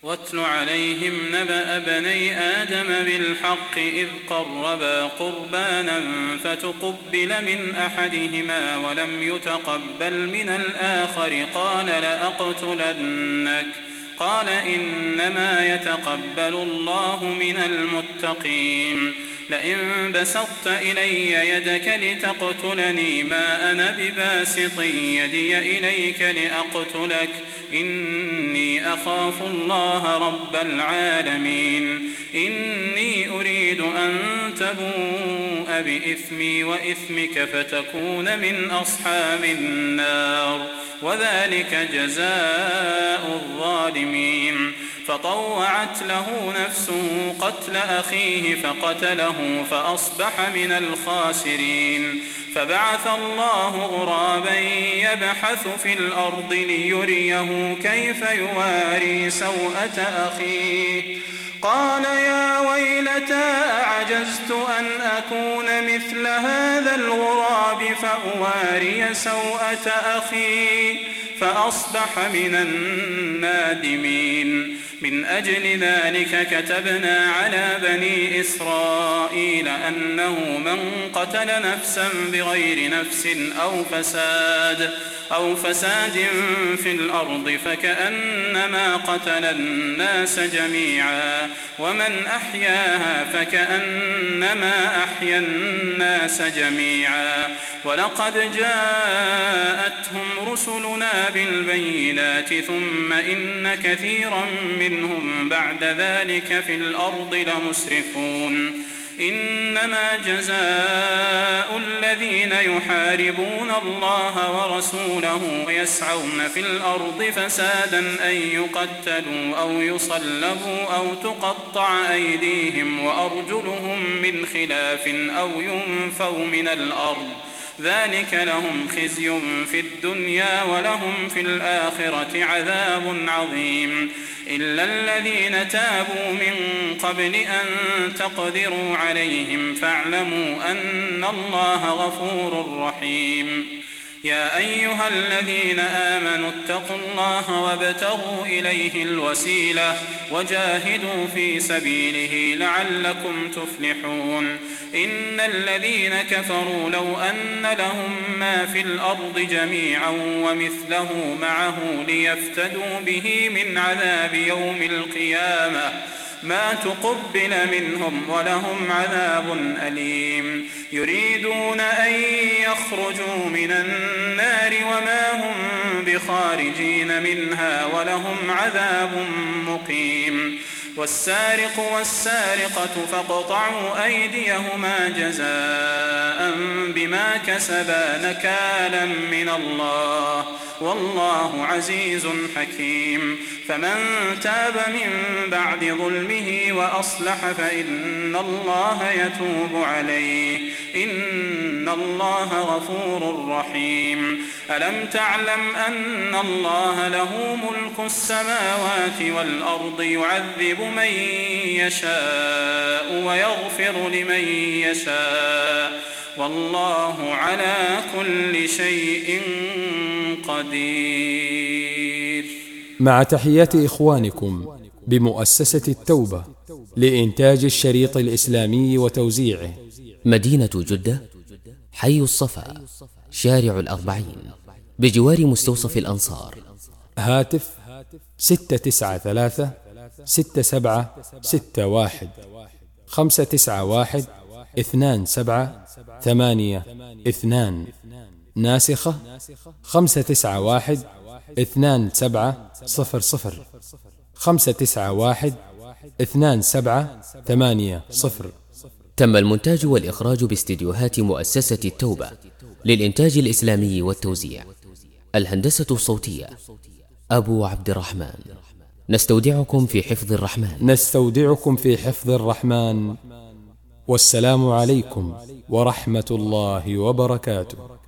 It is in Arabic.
واتل عليهم نبأ بني آدم بالحق إذ قربا قربانا فتقبل من أحدهما ولم يتقبل من الآخر قال لأقتلنك قال إنما يتقبل الله من المتقين لئن بسطت إلي يدك لتقتلني ما أنا بباسط يدي إليك لأقتلك إني أخاف الله رب العالمين إني أريد أن تبوء بإثمي وإثمك فتكون من أصحاب النار وذلك جزاء الظالمين فطوعت له نفسه قتل أخيه فقتله فأصبح من الخاسرين فبعث الله غرابا يبحث في الأرض ليريه كيف يواري سوءة أخيه قال يا ويلتى أعجزت أن أكون مثل هذا الغراب فأواري سوءة أخي فأصبح من النادمين من أجل ذلك كتبنا على بني إسرائيل أنه من قتل نفسا بغير نفس أو فساد في الأرض فكأنما قتل الناس جميعا ومن أحياها فكأنما أحيا الناس جميعا ولقد جاءتهم رسلنا بالبينات ثم إن كثيرا منهم بعد ذلك في الأرض لمسرفون إنما جزاء الذين يحاربون الله ورسوله ويسعون في الأرض فسادا أن يقتلوا أو يصلبوا أو تقطع أيديهم وأرجلهم من خلاف أو ينفوا من الأرض ذلك لهم خزي في الدنيا ولهم في الآخرة عذاب عظيم إلا الذين تابوا من قبل أن تقدروا عليهم فاعلموا أن الله غفور رحيم يا أيها الذين آمنوا اتقوا الله وابتغوا إليه الوسيلة وجاهدوا في سبيله لعلكم تفلحون إن الذين كفروا لو أن لهم ما في الأرض جميعا ومثله معه ليفتدوا به من عذاب يوم القيامة ما تقبل منهم ولهم عذاب أليم يريدون أن يخرجوا من النار وما هم بخارجين منها ولهم عذاب مقيم والسارق والسارقة فاقطعوا أيديهما جزاء بما كسبا نكالا من الله والله عزيز حكيم فمن تاب من بعد ظلمه وأصلح فإن الله يتوب عليه إن الله غفور رحيم ألم تعلم أن الله له ملك السماوات والأرض يعذب من يشاء ويغفر لمن يشاء والله على كل شيء قدير. مع تحيات إخوانكم بمؤسسة التوبة لإنتاج الشريط الإسلامي وتوزيعه، مدينة جدة، حي الصفا، شارع الأربعين، بجوار مستوصف الأنصار. هاتف 693-6761 591-2782. ناسخة 591-2700 591-2780. تم المونتاج والإخراج باستديوهات مؤسسة التوبة للإنتاج الإسلامي والتوزيع. الهندسة الصوتية أبو عبد الرحمن. نستودعكم في حفظ الرحمن. والسلام عليكم ورحمة الله وبركاته.